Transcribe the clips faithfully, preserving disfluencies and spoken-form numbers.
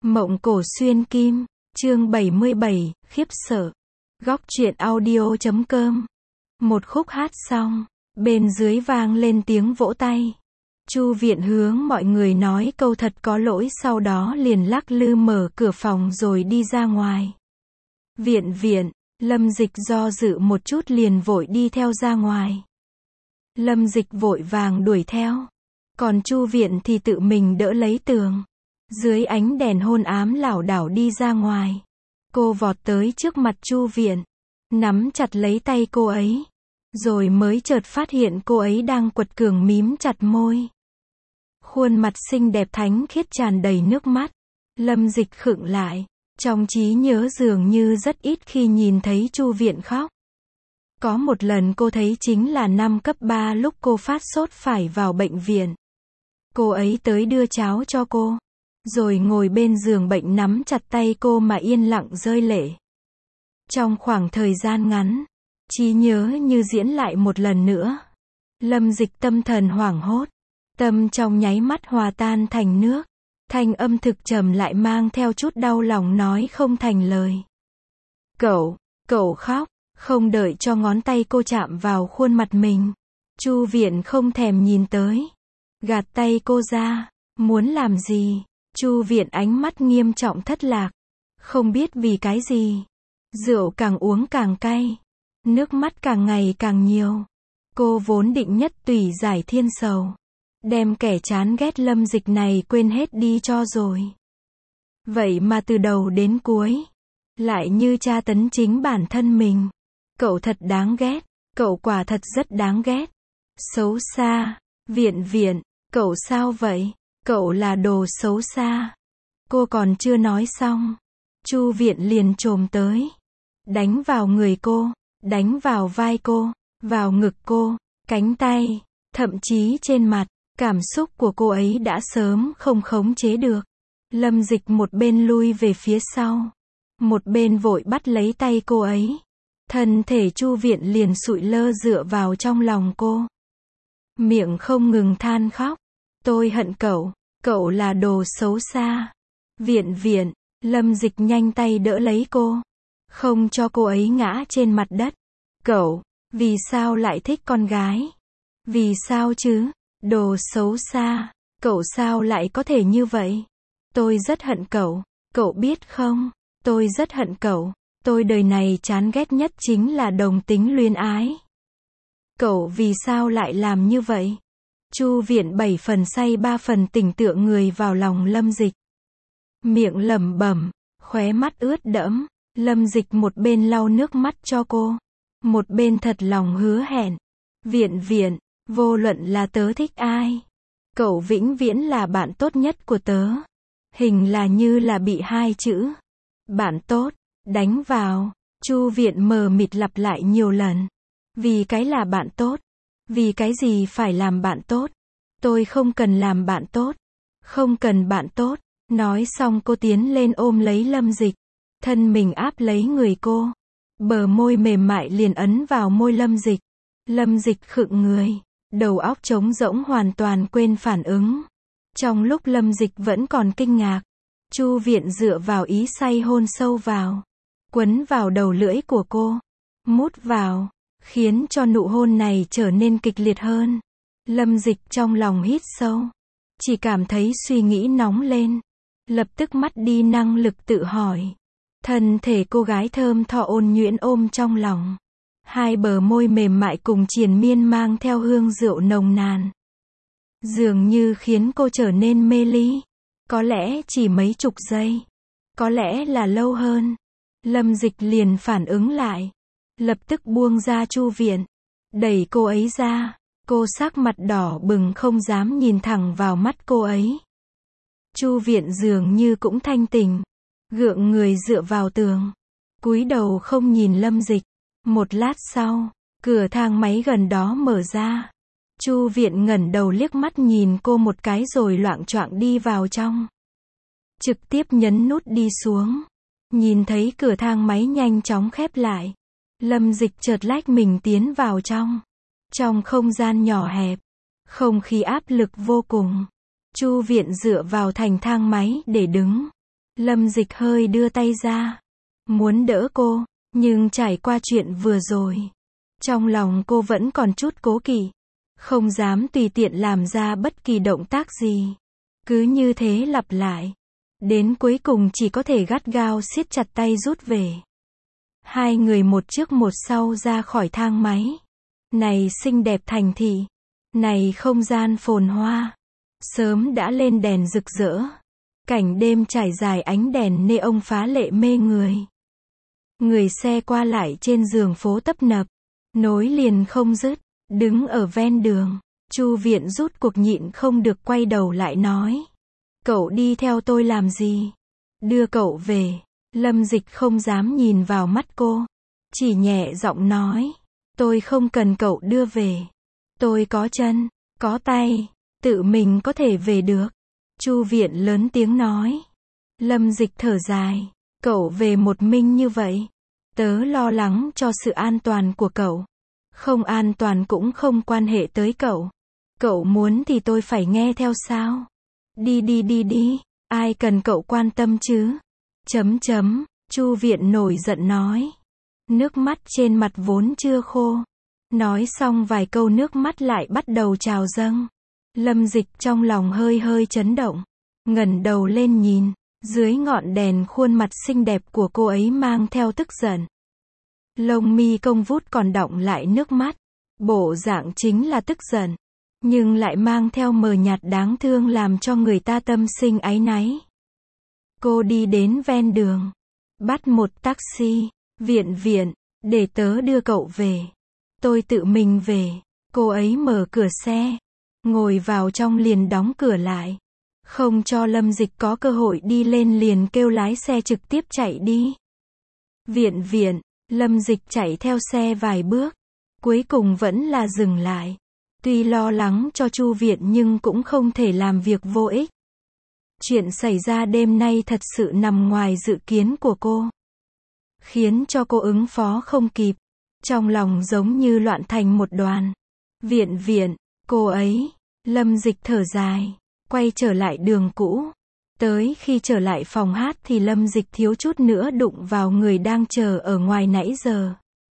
Mộng cổ xuyên kim, chương bảy mươi bảy, khiếp sợ. Góc truyện audio chấm com. Một khúc hát xong, bên dưới vang lên tiếng vỗ tay. Chu Viện hướng mọi người nói câu thật có lỗi, sau đó liền lắc lư mở cửa phòng rồi đi ra ngoài. Viện viện, Lâm Dịch do dự một chút liền vội đi theo ra ngoài. Lâm Dịch vội vàng đuổi theo, còn Chu Viện thì tự mình đỡ lấy tường. Dưới ánh đèn hôn ám lảo đảo đi ra ngoài. Cô vọt tới trước mặt Chu Viện, nắm chặt lấy tay cô ấy, rồi mới chợt phát hiện cô ấy đang quật cường mím chặt môi. Khuôn mặt xinh đẹp thánh khiết tràn đầy nước mắt. Lâm Dịch khựng lại, trong trí nhớ dường như rất ít khi nhìn thấy Chu Viện khóc. Có một lần cô thấy chính là năm cấp ba lúc cô phát sốt phải vào bệnh viện. Cô ấy tới đưa cháo cho cô, rồi ngồi bên giường bệnh nắm chặt tay cô mà yên lặng rơi lệ. Trong khoảng thời gian ngắn, trí nhớ như diễn lại một lần nữa. Lâm Dịch tâm thần hoảng hốt, tâm trong nháy mắt hòa tan thành nước. Thanh âm thực trầm lại mang theo chút đau lòng nói không thành lời. Cậu, cậu khóc, không đợi cho ngón tay cô chạm vào khuôn mặt mình. Chu Viện không thèm nhìn tới, gạt tay cô ra, muốn làm gì? Chu Viện ánh mắt nghiêm trọng thất lạc. Không biết vì cái gì, rượu càng uống càng cay, nước mắt càng ngày càng nhiều. Cô vốn định nhất tùy giải thiên sầu, đem kẻ chán ghét Lâm Dịch này quên hết đi cho rồi. Vậy mà từ đầu đến cuối, lại như tra tấn chính bản thân mình. Cậu thật đáng ghét, cậu quả thật rất đáng ghét. Xấu xa, Viện viện, cậu sao vậy? Cậu là đồ xấu xa. Cô còn chưa nói xong, Chu Viện liền chồm tới, đánh vào người cô, đánh vào vai cô, vào ngực cô, cánh tay, thậm chí trên mặt. Cảm xúc của cô ấy đã sớm không khống chế được. Lâm Dịch một bên lui về phía sau, một bên vội bắt lấy tay cô ấy. Thân thể Chu Viện liền sụi lơ dựa vào trong lòng cô, miệng không ngừng than khóc. Tôi hận cậu, cậu là đồ xấu xa. Viện viện, Lâm Dịch nhanh tay đỡ lấy cô, không cho cô ấy ngã trên mặt đất. Cậu, vì sao lại thích con gái? Vì sao chứ? Đồ xấu xa, cậu sao lại có thể như vậy? Tôi rất hận cậu, cậu biết không? Tôi rất hận cậu, tôi đời này chán ghét nhất chính là đồng tính luyến ái. Cậu vì sao lại làm như vậy? Chu Viện bảy phần say ba phần tỉnh tựa người vào lòng Lâm Dịch. Miệng lẩm bẩm, khóe mắt ướt đẫm. Lâm Dịch một bên lau nước mắt cho cô, một bên thật lòng hứa hẹn. Viện viện, vô luận là tớ thích ai, cậu vĩnh viễn là bạn tốt nhất của tớ. Hình là như là bị hai chữ bạn tốt đánh vào. Chu Viện mờ mịt lặp lại nhiều lần. Vì cái là bạn tốt? Vì cái gì phải làm bạn tốt? Tôi không cần làm bạn tốt. Không cần bạn tốt. Nói xong cô tiến lên ôm lấy Lâm Dịch, thân mình áp lấy người cô, bờ môi mềm mại liền ấn vào môi Lâm Dịch. Lâm Dịch khựng người, đầu óc trống rỗng hoàn toàn quên phản ứng. Trong lúc Lâm Dịch vẫn còn kinh ngạc, Chu Viện dựa vào ý say hôn sâu vào, quấn vào đầu lưỡi của cô, mút vào, khiến cho nụ hôn này trở nên kịch liệt hơn. Lâm Dịch trong lòng hít sâu, chỉ cảm thấy suy nghĩ nóng lên, lập tức mất đi năng lực tự hỏi. Thân thể cô gái thơm tho ôn nhuyễn ôm trong lòng, hai bờ môi mềm mại cùng triền miên mang theo hương rượu nồng nàn, dường như khiến cô trở nên mê ly. Có lẽ chỉ mấy chục giây, có lẽ là lâu hơn. Lâm Dịch liền phản ứng lại, lập tức buông ra Chu Viện, đẩy cô ấy ra. Cô sắc mặt đỏ bừng không dám nhìn thẳng vào mắt cô ấy. Chu Viện dường như cũng thanh tỉnh, gượng người dựa vào tường, cúi đầu không nhìn Lâm Dịch. Một lát sau, cửa thang máy gần đó mở ra. Chu Viện ngẩng đầu liếc mắt nhìn cô một cái rồi loạng choạng đi vào trong. Trực tiếp nhấn nút đi xuống. Nhìn thấy cửa thang máy nhanh chóng khép lại, Lâm Dịch chợt lách mình tiến vào trong. Trong không gian nhỏ hẹp, không khí áp lực vô cùng. Chu Viện dựa vào thành thang máy để đứng. Lâm Dịch hơi đưa tay ra, muốn đỡ cô, nhưng trải qua chuyện vừa rồi, trong lòng cô vẫn còn chút cố kỵ, không dám tùy tiện làm ra bất kỳ động tác gì. Cứ như thế lặp lại, đến cuối cùng chỉ có thể gắt gao siết chặt tay rút về. Hai người một trước một sau ra khỏi thang máy. Này xinh đẹp thành thị, này không gian phồn hoa, sớm đã lên đèn rực rỡ. Cảnh đêm trải dài ánh đèn neon phá lệ mê người. Người xe qua lại trên giường phố tấp nập, nối liền không dứt, đứng ở ven đường. Chu Viện rút cuộc nhịn không được quay đầu lại nói. Cậu đi theo tôi làm gì? Đưa cậu về. Lâm Dịch không dám nhìn vào mắt cô, chỉ nhẹ giọng nói. Tôi không cần cậu đưa về. Tôi có chân, có tay, tự mình có thể về được. Chu Viện lớn tiếng nói. Lâm Dịch thở dài. Cậu về một mình như vậy. Tớ lo lắng cho sự an toàn của cậu. Không an toàn cũng không quan hệ tới cậu. Cậu muốn thì tôi phải nghe theo sao? Đi đi đi đi, ai cần cậu quan tâm chứ? Chấm chấm, Chu Viện nổi giận nói. Nước mắt trên mặt vốn chưa khô. Nói xong vài câu nước mắt lại bắt đầu trào dâng. Lâm Dịch trong lòng hơi hơi chấn động. Ngẩng đầu lên nhìn, dưới ngọn đèn khuôn mặt xinh đẹp của cô ấy mang theo tức giận. Lông mi cong vút còn đọng lại nước mắt. Bộ dạng chính là tức giận, nhưng lại mang theo mờ nhạt đáng thương làm cho người ta tâm sinh áy náy. Cô đi đến ven đường, bắt một taxi. Viện Viện, để tớ đưa cậu về. Tôi tự mình về. Cô ấy mở cửa xe, ngồi vào trong liền đóng cửa lại, không cho Lâm Dịch có cơ hội đi lên, liền kêu lái xe trực tiếp chạy đi. Viện Viện, Lâm Dịch chạy theo xe vài bước, cuối cùng vẫn là dừng lại. Tuy lo lắng cho Chu Viện nhưng cũng không thể làm việc vô ích. Chuyện xảy ra đêm nay thật sự nằm ngoài dự kiến của cô, khiến cho cô ứng phó không kịp. Trong lòng giống như loạn thành một đoàn. Viện Viện, cô ấy. Lâm Dịch thở dài, quay trở lại đường cũ. Tới khi trở lại phòng hát thì Lâm Dịch thiếu chút nữa đụng vào người đang chờ ở ngoài nãy giờ.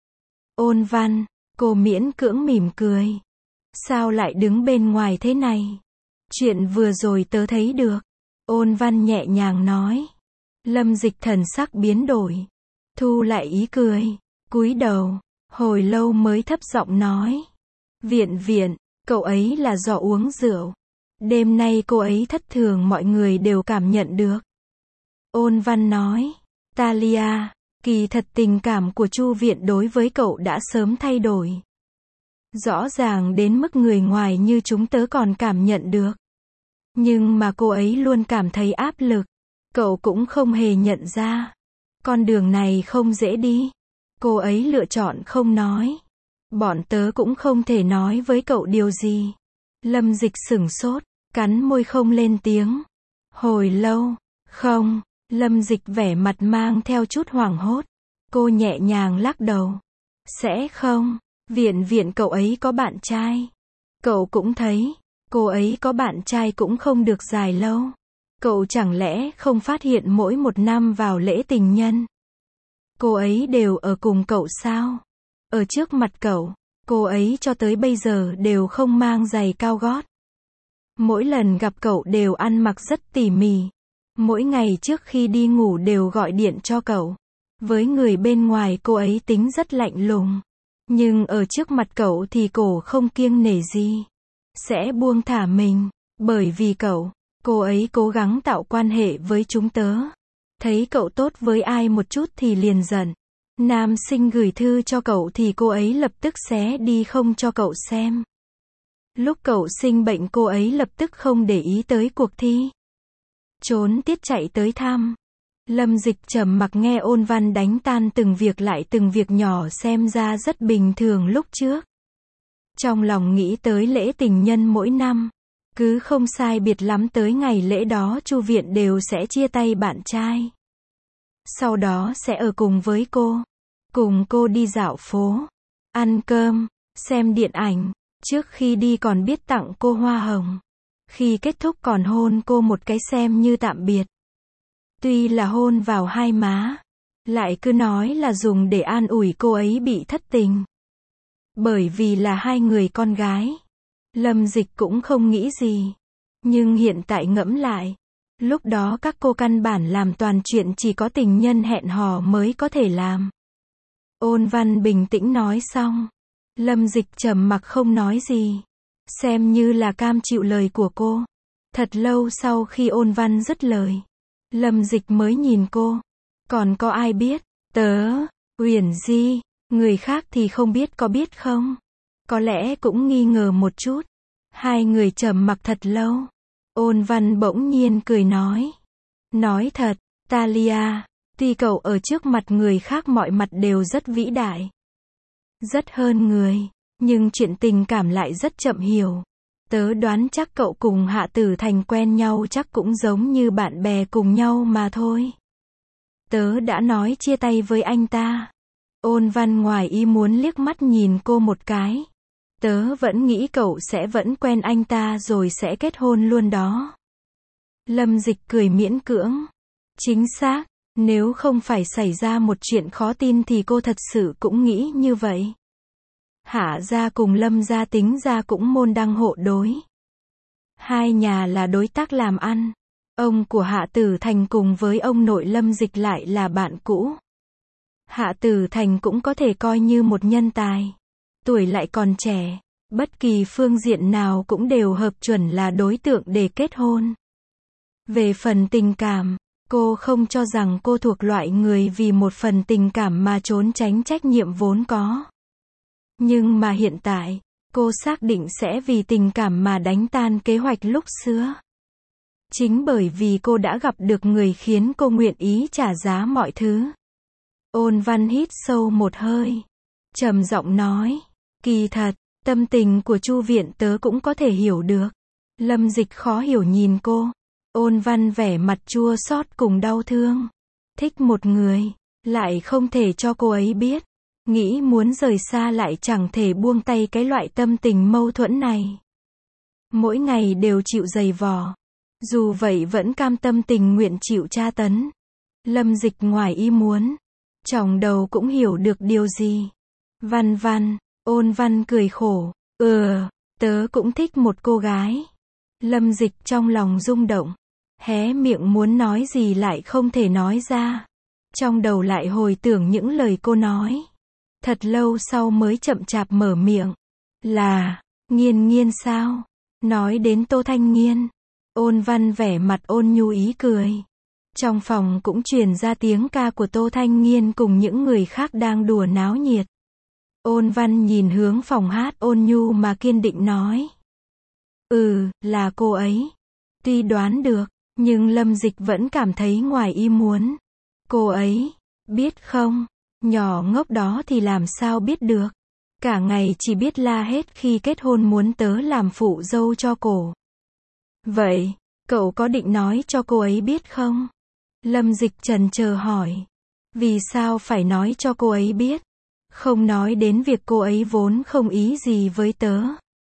Ôn Văn, cô miễn cưỡng mỉm cười. Sao lại đứng bên ngoài thế này? Chuyện vừa rồi tớ thấy được. Ôn Văn nhẹ nhàng nói. Lâm Dịch thần sắc biến đổi, thu lại ý cười, cúi đầu, hồi lâu mới thấp giọng nói. Viện Viện, cậu ấy là do uống rượu. Đêm nay cô ấy thất thường, mọi người đều cảm nhận được. Ôn Văn nói. Talia, kỳ thật tình cảm của Chu Viện đối với cậu đã sớm thay đổi. Rõ ràng đến mức người ngoài như chúng tớ còn cảm nhận được. Nhưng mà cô ấy luôn cảm thấy áp lực. Cậu cũng không hề nhận ra. Con đường này không dễ đi. Cô ấy lựa chọn không nói. Bọn tớ cũng không thể nói với cậu điều gì. Lâm Dịch sửng sốt, cắn môi không lên tiếng. Hồi lâu, không, Lâm Dịch vẻ mặt mang theo chút hoảng hốt. Cô nhẹ nhàng lắc đầu. Sẽ không, Viện Viện cậu ấy có bạn trai. Cậu cũng thấy, cô ấy có bạn trai cũng không được dài lâu. Cậu chẳng lẽ không phát hiện mỗi một năm vào lễ tình nhân, cô ấy đều ở cùng cậu sao? Ở trước mặt cậu, cô ấy cho tới bây giờ đều không mang giày cao gót. Mỗi lần gặp cậu đều ăn mặc rất tỉ mỉ. Mỗi ngày trước khi đi ngủ đều gọi điện cho cậu. Với người bên ngoài cô ấy tính rất lạnh lùng. Nhưng ở trước mặt cậu thì cổ không kiêng nể gì. Sẽ buông thả mình. Bởi vì cậu, cô ấy cố gắng tạo quan hệ với chúng tớ. Thấy cậu tốt với ai một chút thì liền giận. Nam sinh gửi thư cho cậu thì cô ấy lập tức xé đi không cho cậu xem. Lúc cậu sinh bệnh cô ấy lập tức không để ý tới cuộc thi. Trốn tiết chạy tới thăm. Lâm Dịch trầm mặc nghe Ôn Văn đánh tan từng việc lại từng việc nhỏ xem ra rất bình thường lúc trước. Trong lòng nghĩ tới lễ tình nhân mỗi năm. Cứ không sai biệt lắm tới ngày lễ đó Chu Viện đều sẽ chia tay bạn trai. Sau đó sẽ ở cùng với cô. Cùng cô đi dạo phố, ăn cơm, xem điện ảnh. Trước khi đi còn biết tặng cô hoa hồng. Khi kết thúc còn hôn cô một cái xem như tạm biệt. Tuy là hôn vào hai má, lại cứ nói là dùng để an ủi cô ấy bị thất tình. Bởi vì là hai người con gái. Lâm Dịch cũng không nghĩ gì. Nhưng hiện tại ngẫm lại, lúc đó các cô căn bản làm toàn chuyện chỉ có tình nhân hẹn hò mới có thể làm. Ôn Văn bình tĩnh nói xong. Lâm Dịch trầm mặc không nói gì. Xem như là cam chịu lời của cô. Thật lâu sau khi Ôn Văn dứt lời, Lâm Dịch mới nhìn cô. Còn có ai biết? Tớ, Uyển Di, người khác thì không biết có biết không? Có lẽ cũng nghi ngờ một chút. Hai người trầm mặc thật lâu. Ôn Văn bỗng nhiên cười nói. Nói thật, Talia, tuy cậu ở trước mặt người khác mọi mặt đều rất vĩ đại, rất hơn người, nhưng chuyện tình cảm lại rất chậm hiểu. Tớ đoán chắc cậu cùng Hạ Tử Thành quen nhau chắc cũng giống như bạn bè cùng nhau mà thôi. Tớ đã nói chia tay với anh ta. Ôn Văn ngoài ý muốn liếc mắt nhìn cô một cái. Tớ vẫn nghĩ cậu sẽ vẫn quen anh ta rồi sẽ kết hôn luôn đó. Lâm Dịch cười miễn cưỡng. Chính xác, nếu không phải xảy ra một chuyện khó tin thì cô thật sự cũng nghĩ như vậy. Hạ gia cùng Lâm gia tính ra cũng môn đăng hộ đối. Hai nhà là đối tác làm ăn. Ông của Hạ Tử Thành cùng với ông nội Lâm Dịch lại là bạn cũ. Hạ Tử Thành cũng có thể coi như một nhân tài. Tuổi lại còn trẻ, bất kỳ phương diện nào cũng đều hợp chuẩn là đối tượng để kết hôn. Về phần tình cảm, cô không cho rằng cô thuộc loại người vì một phần tình cảm mà trốn tránh trách nhiệm vốn có. Nhưng mà hiện tại, cô xác định sẽ vì tình cảm mà đánh tan kế hoạch lúc xưa. Chính bởi vì cô đã gặp được người khiến cô nguyện ý trả giá mọi thứ. Ôn Văn hít sâu một hơi, trầm giọng nói, kỳ thật, tâm tình của Chu Viện tớ cũng có thể hiểu được. Lâm Dịch khó hiểu nhìn cô. Ôn Văn vẻ mặt chua xót cùng đau thương. Thích một người, lại không thể cho cô ấy biết. Nghĩ muốn rời xa lại chẳng thể buông tay cái loại tâm tình mâu thuẫn này. Mỗi ngày đều chịu giày vò. Dù vậy vẫn cam tâm tình nguyện chịu tra tấn. Lâm Dịch ngoài ý muốn. Trong đầu cũng hiểu được điều gì. Văn Văn, Ôn Văn cười khổ. Ừ, tớ cũng thích một cô gái. Lâm Dịch trong lòng rung động. Hé miệng muốn nói gì lại không thể nói ra. Trong đầu lại hồi tưởng những lời cô nói. Thật lâu sau mới chậm chạp mở miệng. Là, Nghiên Nghiên sao? Nói đến Tô Thanh Nghiên. Ôn Văn vẻ mặt ôn nhu ý cười. Trong phòng cũng truyền ra tiếng ca của Tô Thanh Nghiên cùng những người khác đang đùa náo nhiệt. Ôn Văn nhìn hướng phòng hát ôn nhu mà kiên định nói. Ừ, là cô ấy. Tuy đoán được, nhưng Lâm Dịch vẫn cảm thấy ngoài ý muốn. Cô ấy, biết không, nhỏ ngốc đó thì làm sao biết được. Cả ngày chỉ biết la hết khi kết hôn muốn tớ làm phụ dâu cho cổ. Vậy, cậu có định nói cho cô ấy biết không? Lâm Dịch chần chờ hỏi. Vì sao phải nói cho cô ấy biết? Không nói đến việc cô ấy vốn không ý gì với tớ.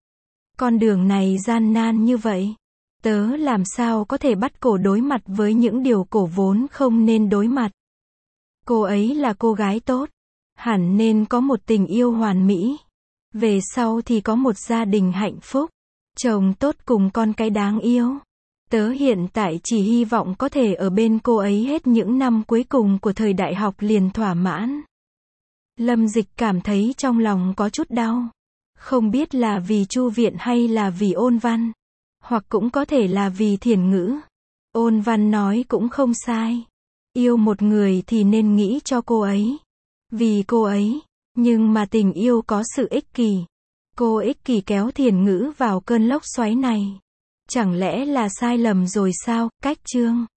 Con đường này gian nan như vậy. Tớ làm sao có thể bắt cổ đối mặt với những điều cổ vốn không nên đối mặt. Cô ấy là cô gái tốt. Hẳn nên có một tình yêu hoàn mỹ. Về sau thì có một gia đình hạnh phúc. Chồng tốt cùng con cái đáng yêu. Tớ hiện tại chỉ hy vọng có thể ở bên cô ấy hết những năm cuối cùng của thời đại học liền thỏa mãn. Lâm Dịch cảm thấy trong lòng có chút đau. Không biết là vì Chu Viện hay là vì Ôn Văn. Hoặc cũng có thể là vì Thiển Ngữ. Ôn Văn nói cũng không sai. Yêu một người thì nên nghĩ cho cô ấy. Vì cô ấy. Nhưng mà tình yêu có sự ích kỷ. Cô ích kỷ kéo Thiển Ngữ vào cơn lốc xoáy này. Chẳng lẽ là sai lầm rồi sao? Cách chương